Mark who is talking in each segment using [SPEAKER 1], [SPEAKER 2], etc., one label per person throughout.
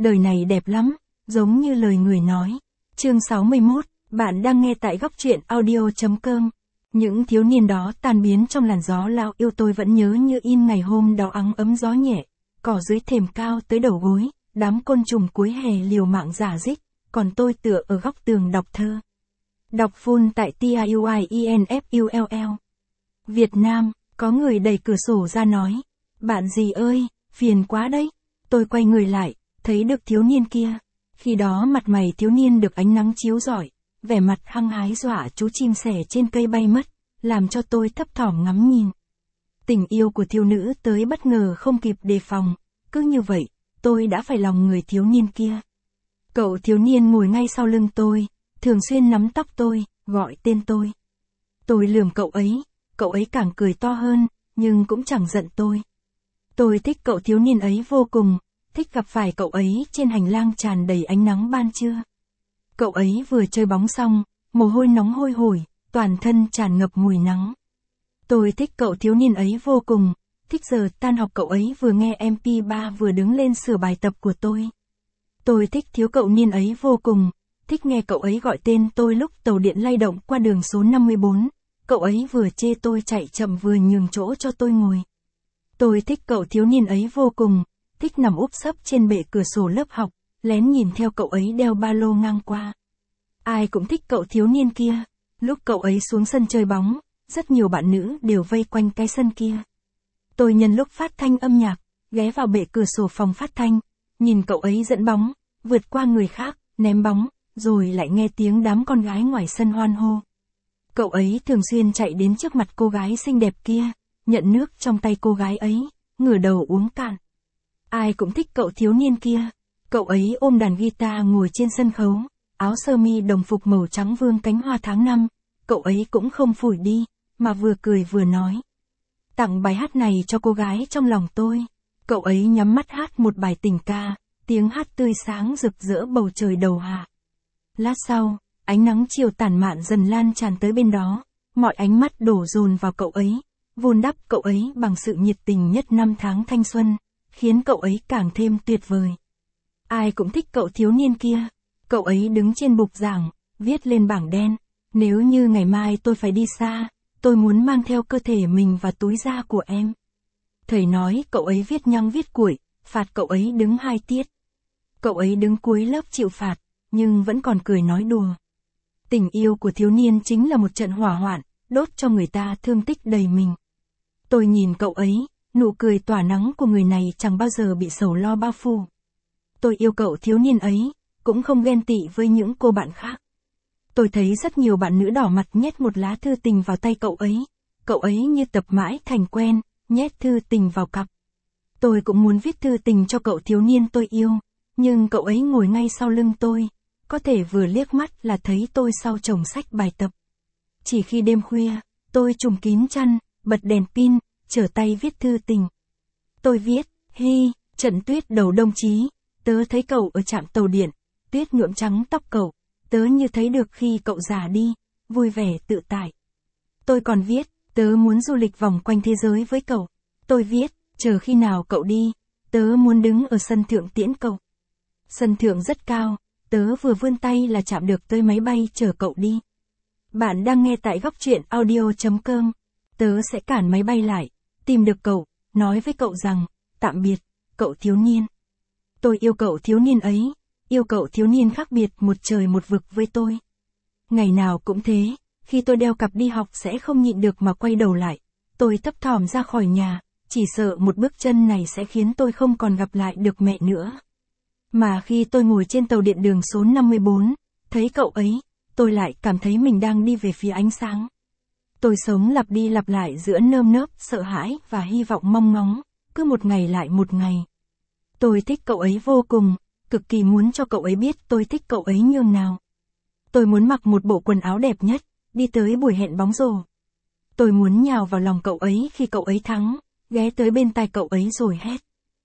[SPEAKER 1] đời này đẹp lắm, giống như lời người nói. Chương 61, bạn đang nghe tại góc truyện audio.com. Những thiếu niên đó tan biến trong làn gió lao yêu, tôi vẫn nhớ như in ngày hôm đó ắng ấm gió nhẹ, cỏ dưới thềm cao tới đầu gối, đám côn trùng cuối hè liều mạng rả rích, còn tôi tựa ở góc tường đọc thơ. Đọc full tại TIUIENFULL. Việt Nam, có người đẩy cửa sổ ra nói, bạn gì ơi, phiền quá đấy. Tôi quay người lại, thấy được thiếu niên kia. Khi đó mặt mày thiếu niên được ánh nắng chiếu rọi, vẻ mặt hăng hái dọa chú chim sẻ trên cây bay mất, làm cho tôi thấp thỏm ngắm nhìn. Tình yêu của thiếu nữ tới bất ngờ không kịp đề phòng, cứ như vậy, tôi đã phải lòng người thiếu niên kia. Cậu thiếu niên ngồi ngay sau lưng tôi, thường xuyên nắm tóc tôi, gọi tên tôi. Tôi lườm cậu ấy càng cười to hơn, nhưng cũng chẳng giận tôi. Tôi thích cậu thiếu niên ấy vô cùng, thích gặp phải cậu ấy trên hành lang tràn đầy ánh nắng ban trưa. Cậu ấy vừa chơi bóng xong, mồ hôi nóng hôi hổi, toàn thân tràn ngập mùi nắng. Tôi thích cậu thiếu niên ấy vô cùng, thích giờ tan học cậu ấy vừa nghe MP3 vừa đứng lên sửa bài tập của tôi. Tôi thích thiếu cậu niên ấy vô cùng, thích nghe cậu ấy gọi tên tôi lúc tàu điện lay động qua đường số 54, cậu ấy vừa chê tôi chạy chậm vừa nhường chỗ cho tôi ngồi. Tôi thích cậu thiếu niên ấy vô cùng, thích nằm úp sấp trên bệ cửa sổ lớp học, lén nhìn theo cậu ấy đeo ba lô ngang qua. Ai cũng thích cậu thiếu niên kia, lúc cậu ấy xuống sân chơi bóng, rất nhiều bạn nữ đều vây quanh cái sân kia. Tôi nhân lúc phát thanh âm nhạc, ghé vào bệ cửa sổ phòng phát thanh, nhìn cậu ấy dẫn bóng, vượt qua người khác, ném bóng, rồi lại nghe tiếng đám con gái ngoài sân hoan hô. Cậu ấy thường xuyên chạy đến trước mặt cô gái xinh đẹp kia, nhận nước trong tay cô gái ấy, ngửa đầu uống cạn. Ai cũng thích cậu thiếu niên kia. Cậu ấy ôm đàn guitar ngồi trên sân khấu, áo sơ mi đồng phục màu trắng vương cánh hoa tháng 5, cậu ấy cũng không phủi đi, mà vừa cười vừa nói. Tặng bài hát này cho cô gái trong lòng tôi. Cậu ấy nhắm mắt hát một bài tình ca, tiếng hát tươi sáng rực rỡ bầu trời đầu hạ. Lát sau, ánh nắng chiều tản mạn dần lan tràn tới bên đó, mọi ánh mắt đổ dồn vào cậu ấy, vun đắp cậu ấy bằng sự nhiệt tình nhất năm tháng thanh xuân, khiến cậu ấy càng thêm tuyệt vời. Ai cũng thích cậu thiếu niên kia. Cậu ấy đứng trên bục giảng, viết lên bảng đen, nếu như ngày mai tôi phải đi xa, tôi muốn mang theo cơ thể mình và túi da của em. Thầy nói cậu ấy viết nhăng viết cuội, phạt cậu ấy đứng 2 tiết. Cậu ấy đứng cuối lớp chịu phạt, nhưng vẫn còn cười nói đùa. Tình yêu của thiếu niên chính là một trận hỏa hoạn, đốt cho người ta thương tích đầy mình. Tôi nhìn cậu ấy, nụ cười tỏa nắng của người này chẳng bao giờ bị sầu lo bao phủ. Tôi yêu cậu thiếu niên ấy, cũng không ghen tị với những cô bạn khác. Tôi thấy rất nhiều bạn nữ đỏ mặt nhét một lá thư tình vào tay cậu ấy như tập mãi thành quen, nhét thư tình vào cặp. Tôi cũng muốn viết thư tình cho cậu thiếu niên tôi yêu, nhưng cậu ấy ngồi ngay sau lưng tôi, có thể vừa liếc mắt là thấy tôi sau chồng sách bài tập. Chỉ khi đêm khuya, tôi trùm kín chăn, bật đèn pin, trở tay viết thư tình. Tôi viết, hi, trận tuyết đầu đông chí, tớ thấy cậu ở trạm tàu điện, tuyết nhuộm trắng tóc cậu, tớ như thấy được khi cậu già đi, vui vẻ tự tại. Tôi còn viết, tớ muốn du lịch vòng quanh thế giới với cậu. Tôi viết, chờ khi nào cậu đi, tớ muốn đứng ở sân thượng tiễn cậu. Sân thượng rất cao, tớ vừa vươn tay là chạm được tới máy bay chở cậu đi. Bạn đang nghe tại góc truyện audio.com. Tớ sẽ cản máy bay lại, tìm được cậu, nói với cậu rằng, tạm biệt, cậu thiếu niên. Tôi yêu cậu thiếu niên ấy, yêu cậu thiếu niên khác biệt một trời một vực với tôi. Ngày nào cũng thế, khi tôi đeo cặp đi học sẽ không nhịn được mà quay đầu lại. Tôi thấp thỏm ra khỏi nhà, chỉ sợ một bước chân này sẽ khiến tôi không còn gặp lại được mẹ nữa. Mà khi tôi ngồi trên tàu điện đường số 54, thấy cậu ấy, tôi lại cảm thấy mình đang đi về phía ánh sáng. Tôi sống lặp đi lặp lại giữa nơm nớp, sợ hãi và hy vọng mong ngóng, cứ một ngày lại một ngày. Tôi thích cậu ấy vô cùng, cực kỳ muốn cho cậu ấy biết tôi thích cậu ấy nhường nào. Tôi muốn mặc một bộ quần áo đẹp nhất, đi tới buổi hẹn bóng rổ. Tôi muốn nhào vào lòng cậu ấy khi cậu ấy thắng, ghé tới bên tai cậu ấy rồi hét.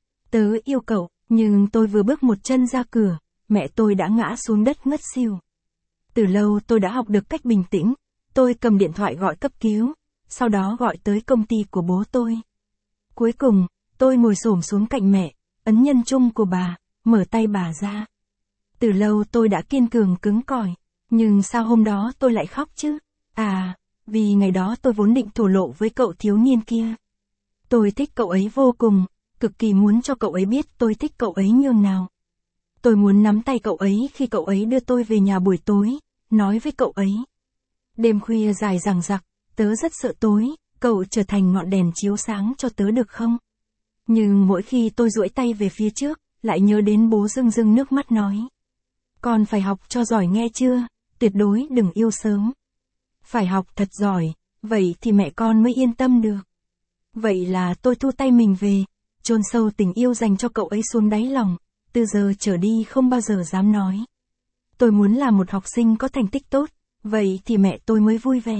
[SPEAKER 1] Tớ yêu cậu, nhưng tôi vừa bước một chân ra cửa, mẹ tôi đã ngã xuống đất ngất xỉu. Từ lâu tôi đã học được cách bình tĩnh, tôi cầm điện thoại gọi cấp cứu, sau đó gọi tới công ty của bố tôi. Cuối cùng, tôi ngồi xổm xuống cạnh mẹ, ấn nhân chung của bà, mở tay bà ra. Từ lâu tôi đã kiên cường cứng cỏi, nhưng sao hôm đó tôi lại khóc chứ? À, vì ngày đó tôi vốn định thổ lộ với cậu thiếu niên kia. Tôi thích cậu ấy vô cùng, cực kỳ muốn cho cậu ấy biết tôi thích cậu ấy nhường nào. Tôi muốn nắm tay cậu ấy khi cậu ấy đưa tôi về nhà buổi tối, nói với cậu ấy. Đêm khuya dài dằng dặc, tớ rất sợ tối, cậu trở thành ngọn đèn chiếu sáng cho tớ được không? Nhưng mỗi khi tôi duỗi tay về phía trước, lại nhớ đến bố rưng rưng nước mắt nói. Con phải học cho giỏi nghe chưa, tuyệt đối đừng yêu sớm. Phải học thật giỏi, vậy thì mẹ con mới yên tâm được. Vậy là tôi thu tay mình về, chôn sâu tình yêu dành cho cậu ấy xuống đáy lòng, từ giờ trở đi không bao giờ dám nói. Tôi muốn là một học sinh có thành tích tốt, vậy thì mẹ tôi mới vui vẻ.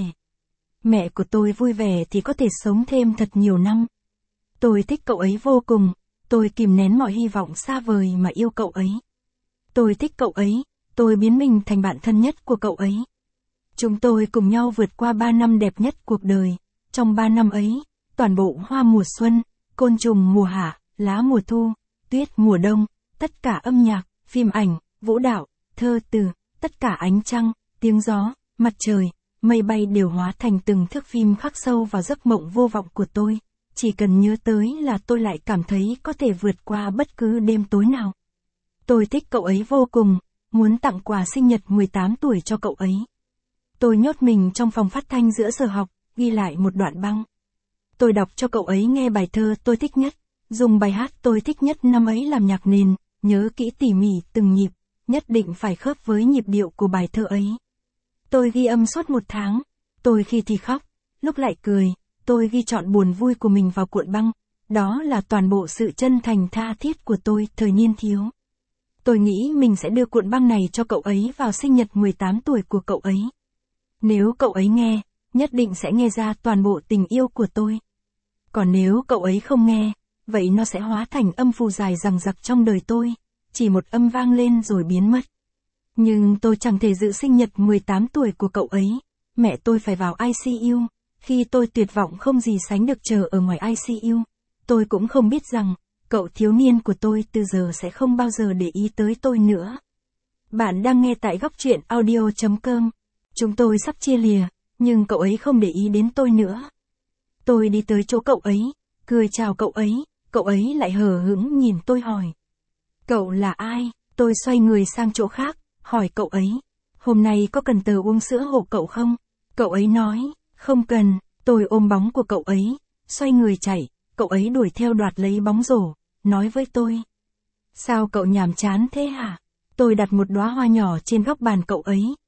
[SPEAKER 1] Mẹ của tôi vui vẻ thì có thể sống thêm thật nhiều năm. Tôi thích cậu ấy vô cùng, tôi kìm nén mọi hy vọng xa vời mà yêu cậu ấy. Tôi thích cậu ấy, tôi biến mình thành bạn thân nhất của cậu ấy. Chúng tôi cùng nhau vượt qua 3 năm đẹp nhất cuộc đời. Trong 3 năm ấy, toàn bộ hoa mùa xuân, côn trùng mùa hạ, lá mùa thu, tuyết mùa đông, tất cả âm nhạc, phim ảnh, vũ đạo, thơ từ, tất cả ánh trăng, tiếng gió, mặt trời, mây bay đều hóa thành từng thước phim khắc sâu vào giấc mộng vô vọng của tôi. Chỉ cần nhớ tới là tôi lại cảm thấy có thể vượt qua bất cứ đêm tối nào. Tôi thích cậu ấy vô cùng, muốn tặng quà sinh nhật 18 tuổi cho cậu ấy. Tôi nhốt mình trong phòng phát thanh giữa giờ học, ghi lại một đoạn băng. Tôi đọc cho cậu ấy nghe bài thơ tôi thích nhất, dùng bài hát tôi thích nhất năm ấy làm nhạc nền, nhớ kỹ tỉ mỉ từng nhịp, nhất định phải khớp với nhịp điệu của bài thơ ấy. Tôi ghi âm suốt 1 tháng, tôi khi thì khóc, lúc lại cười, tôi ghi trọn buồn vui của mình vào cuộn băng, đó là toàn bộ sự chân thành tha thiết của tôi thời niên thiếu. Tôi nghĩ mình sẽ đưa cuộn băng này cho cậu ấy vào sinh nhật 18 tuổi của cậu ấy. Nếu cậu ấy nghe, nhất định sẽ nghe ra toàn bộ tình yêu của tôi. Còn nếu cậu ấy không nghe, vậy nó sẽ hóa thành âm phù dài dằng dặc trong đời tôi, chỉ một âm vang lên rồi biến mất. Nhưng tôi chẳng thể giữ sinh nhật 18 tuổi của cậu ấy, mẹ tôi phải vào ICU, khi tôi tuyệt vọng không gì sánh được chờ ở ngoài ICU, tôi cũng không biết rằng, cậu thiếu niên của tôi từ giờ sẽ không bao giờ để ý tới tôi nữa. Bạn đang nghe tại góc truyện audio.com. Chúng tôi sắp chia lìa, nhưng cậu ấy không để ý đến tôi nữa. Tôi đi tới chỗ cậu ấy, cười chào cậu ấy lại hờ hững nhìn tôi hỏi. Cậu là ai? Tôi xoay người sang chỗ khác, hỏi cậu ấy. Hôm nay có cần tớ uống sữa hộ cậu không? Cậu ấy nói, không cần, tôi ôm bóng của cậu ấy, xoay người chạy, cậu ấy đuổi theo đoạt lấy bóng rổ, nói với tôi. Sao cậu nhàm chán thế hả? Tôi đặt một đóa hoa nhỏ trên góc bàn cậu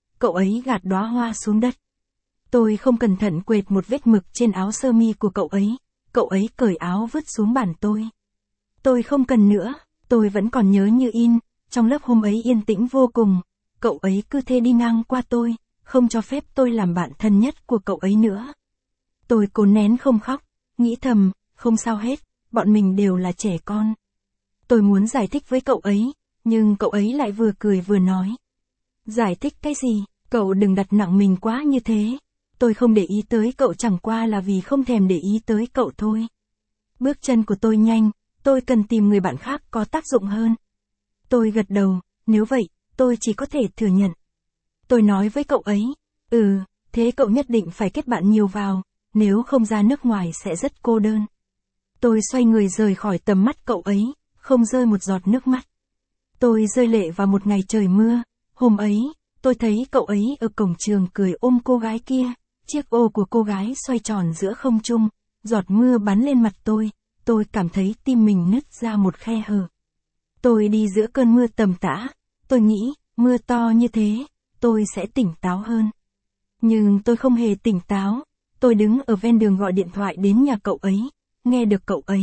[SPEAKER 1] ấy gạt đóa hoa xuống đất. Tôi không cẩn thận quệt một vết mực trên áo sơ mi của cậu ấy cởi áo vứt xuống bàn tôi. Tôi không cần nữa, tôi vẫn còn nhớ như in, trong lớp hôm ấy yên tĩnh vô cùng, cậu ấy cứ thế đi ngang qua tôi, không cho phép tôi làm bạn thân nhất của cậu ấy nữa. Tôi cố nén không khóc, nghĩ thầm, không sao hết, bọn mình đều là trẻ con. Tôi muốn giải thích với cậu ấy, nhưng cậu ấy lại vừa cười vừa nói. Giải thích cái gì, cậu đừng đặt nặng mình quá như thế. Tôi không để ý tới cậu chẳng qua là vì không thèm để ý tới cậu thôi. Bước chân của tôi nhanh, tôi cần tìm người bạn khác có tác dụng hơn. Tôi gật đầu, nếu vậy, tôi chỉ có thể thừa nhận. Tôi nói với cậu ấy, thế cậu nhất định phải kết bạn nhiều vào, nếu không ra nước ngoài sẽ rất cô đơn. Tôi xoay người rời khỏi tầm mắt cậu ấy, không rơi một giọt nước mắt. Tôi rơi lệ vào một ngày trời mưa, hôm ấy, tôi thấy cậu ấy ở cổng trường cười ôm cô gái kia, chiếc ô của cô gái xoay tròn giữa không trung, giọt mưa bắn lên mặt tôi cảm thấy tim mình nứt ra một khe hở. Tôi đi giữa cơn mưa tầm tã, tôi nghĩ, mưa to như thế, tôi sẽ tỉnh táo hơn. Nhưng tôi không hề tỉnh táo, tôi đứng ở ven đường gọi điện thoại đến nhà cậu ấy, nghe được cậu ấy.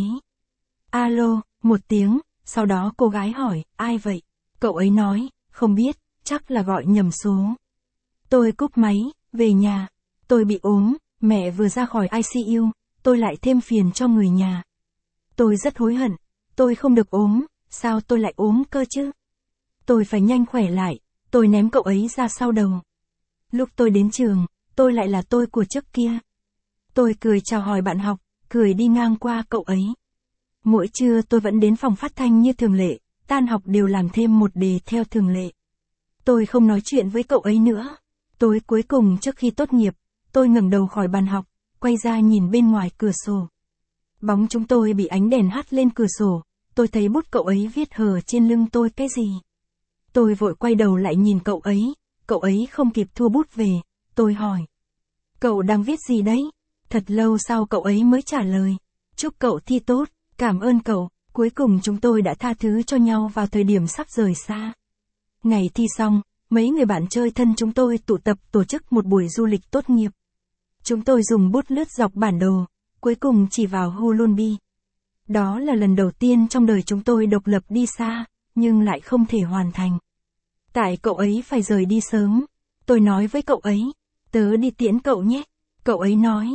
[SPEAKER 1] Alo, một tiếng, sau đó cô gái hỏi, ai vậy? Cậu ấy nói, không biết, chắc là gọi nhầm số. Tôi cúp máy, về nhà, tôi bị ốm, mẹ vừa ra khỏi ICU, tôi lại thêm phiền cho người nhà. Tôi rất hối hận, tôi không được ốm, sao tôi lại ốm cơ chứ? Tôi phải nhanh khỏe lại, tôi ném cậu ấy ra sau đầu. Lúc tôi đến trường, tôi lại là tôi của trước kia. Tôi cười chào hỏi bạn học, cười đi ngang qua cậu ấy. Mỗi trưa tôi vẫn đến phòng phát thanh như thường lệ, tan học đều làm thêm một đề theo thường lệ. Tôi không nói chuyện với cậu ấy nữa. Tối cuối cùng trước khi tốt nghiệp, tôi ngẩng đầu khỏi bàn học, quay ra nhìn bên ngoài cửa sổ. Bóng chúng tôi bị ánh đèn hắt lên cửa sổ, tôi thấy bút cậu ấy viết hờ trên lưng tôi cái gì. Tôi vội quay đầu lại nhìn cậu ấy không kịp thua bút về, tôi hỏi. Cậu đang viết gì đấy? Thật lâu sau cậu ấy mới trả lời. Chúc cậu thi tốt, cảm ơn cậu. Cuối cùng chúng tôi đã tha thứ cho nhau vào thời điểm sắp rời xa. Ngày thi xong, mấy người bạn chơi thân chúng tôi tụ tập tổ chức một buổi du lịch tốt nghiệp. Chúng tôi dùng bút lướt dọc bản đồ, cuối cùng chỉ vào Hulunbi. Đó là lần đầu tiên trong đời chúng tôi độc lập đi xa, nhưng lại không thể hoàn thành. Tại cậu ấy phải rời đi sớm. Tôi nói với cậu ấy, tớ đi tiễn cậu nhé. Cậu ấy nói,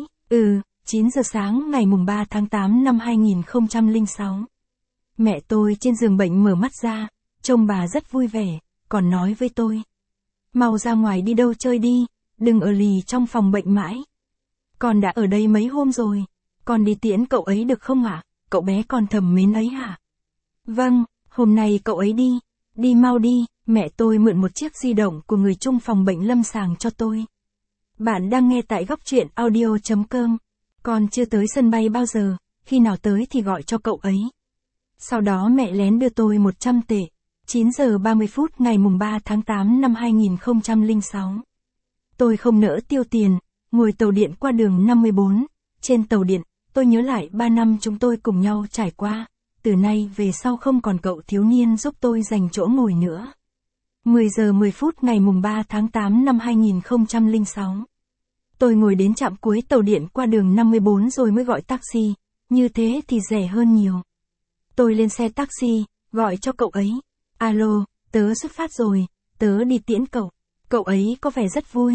[SPEAKER 1] 9 giờ sáng ngày mùng 3 tháng 8 năm 2006. Mẹ tôi trên giường bệnh mở mắt ra, trông bà rất vui vẻ, còn nói với tôi. Mau ra ngoài đi đâu chơi đi, đừng ở lì trong phòng bệnh mãi. Con đã ở đây mấy hôm rồi, con đi tiễn cậu ấy được không ạ? Cậu bé con thầm mến ấy hả? Vâng, hôm nay cậu ấy đi mau đi. Mẹ tôi mượn một chiếc di động của người chung phòng bệnh lâm sàng cho tôi. Bạn đang nghe tại góc truyện audio.com. Con chưa tới sân bay bao giờ, khi nào tới thì gọi cho cậu ấy. Sau đó mẹ lén đưa tôi 100 tệ. 9 giờ 30 phút ngày mùng 3 tháng 8 năm 2006. Tôi không nỡ tiêu tiền, ngồi tàu điện qua đường 54. Trên tàu điện, tôi nhớ lại 3 năm chúng tôi cùng nhau trải qua. Từ nay về sau không còn cậu thiếu niên giúp tôi giành chỗ ngồi nữa. 10 giờ 10 phút ngày mùng 3 tháng 8 năm 2006. Tôi ngồi đến trạm cuối tàu điện qua đường 54 rồi mới gọi taxi, như thế thì rẻ hơn nhiều. Tôi lên xe taxi, gọi cho cậu ấy. Alo, tớ xuất phát rồi, tớ đi tiễn cậu. Cậu ấy có vẻ rất vui.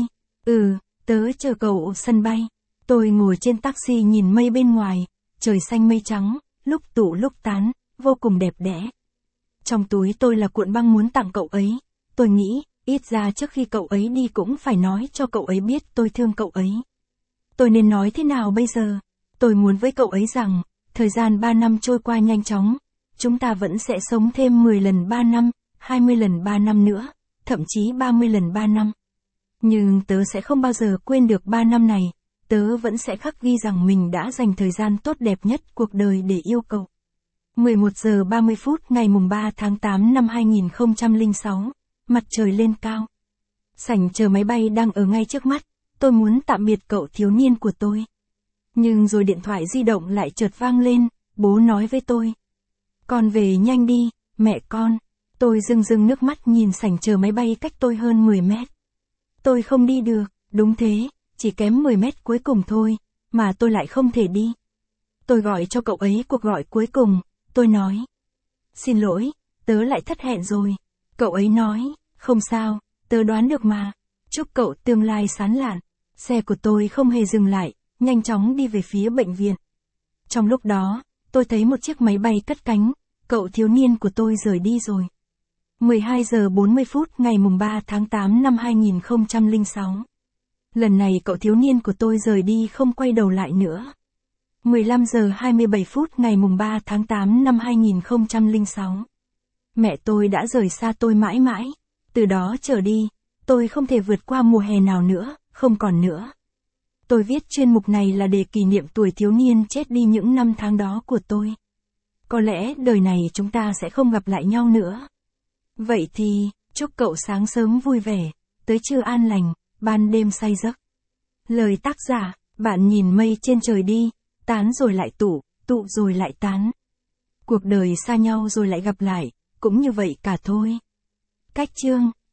[SPEAKER 1] Tớ chờ cậu ở sân bay. Tôi ngồi trên taxi nhìn mây bên ngoài, trời xanh mây trắng, lúc tụ lúc tán, vô cùng đẹp đẽ. Trong túi tôi là cuộn băng muốn tặng cậu ấy. Tôi nghĩ, ít ra trước khi cậu ấy đi cũng phải nói cho cậu ấy biết tôi thương cậu ấy. Tôi nên nói thế nào bây giờ? Tôi muốn với cậu ấy rằng, thời gian 3 năm trôi qua nhanh chóng, chúng ta vẫn sẽ sống thêm 10 lần 3 năm, 20 lần 3 năm nữa, thậm chí 30 lần 3 năm. Nhưng tớ sẽ không bao giờ quên được 3 năm này, tớ vẫn sẽ khắc ghi rằng mình đã dành thời gian tốt đẹp nhất cuộc đời để yêu cậu. 11 giờ 30 phút ngày mùng 3 tháng 8 năm 2006. Mặt trời lên cao. Sảnh chờ máy bay đang ở ngay trước mắt, tôi muốn tạm biệt cậu thiếu niên của tôi. Nhưng rồi điện thoại di động lại chợt vang lên, bố nói với tôi. Con về nhanh đi, mẹ con. Tôi rưng nước mắt nhìn sảnh chờ máy bay cách tôi hơn 10 mét. Tôi không đi được, đúng thế, chỉ kém 10 mét cuối cùng thôi, mà tôi lại không thể đi. Tôi gọi cho cậu ấy cuộc gọi cuối cùng, tôi nói. Xin lỗi, tớ lại thất hẹn rồi. Cậu ấy nói, không sao, tớ đoán được mà. Chúc cậu tương lai sáng lạn. Xe của tôi không hề dừng lại, nhanh chóng đi về phía bệnh viện. Trong lúc đó, tôi thấy một chiếc máy bay cất cánh, cậu thiếu niên của tôi rời đi rồi. 12 giờ 40 phút ngày mùng 3 tháng 8 năm 2006. Lần này cậu thiếu niên của tôi rời đi không quay đầu lại nữa. 15 giờ 27 phút ngày mùng 3 tháng 8 năm 2006. Mẹ tôi đã rời xa tôi mãi mãi. Từ đó trở đi, tôi không thể vượt qua mùa hè nào nữa, không còn nữa. Tôi viết chuyên mục này là để kỷ niệm tuổi thiếu niên chết đi những năm tháng đó của tôi. Có lẽ đời này chúng ta sẽ không gặp lại nhau nữa. Vậy thì, chúc cậu sáng sớm vui vẻ, tới trưa an lành, ban đêm say giấc. Lời tác giả, bạn nhìn mây trên trời đi, tán rồi lại tụ, tụ rồi lại tán. Cuộc đời xa nhau rồi lại gặp lại, cũng như vậy cả thôi. Cách chương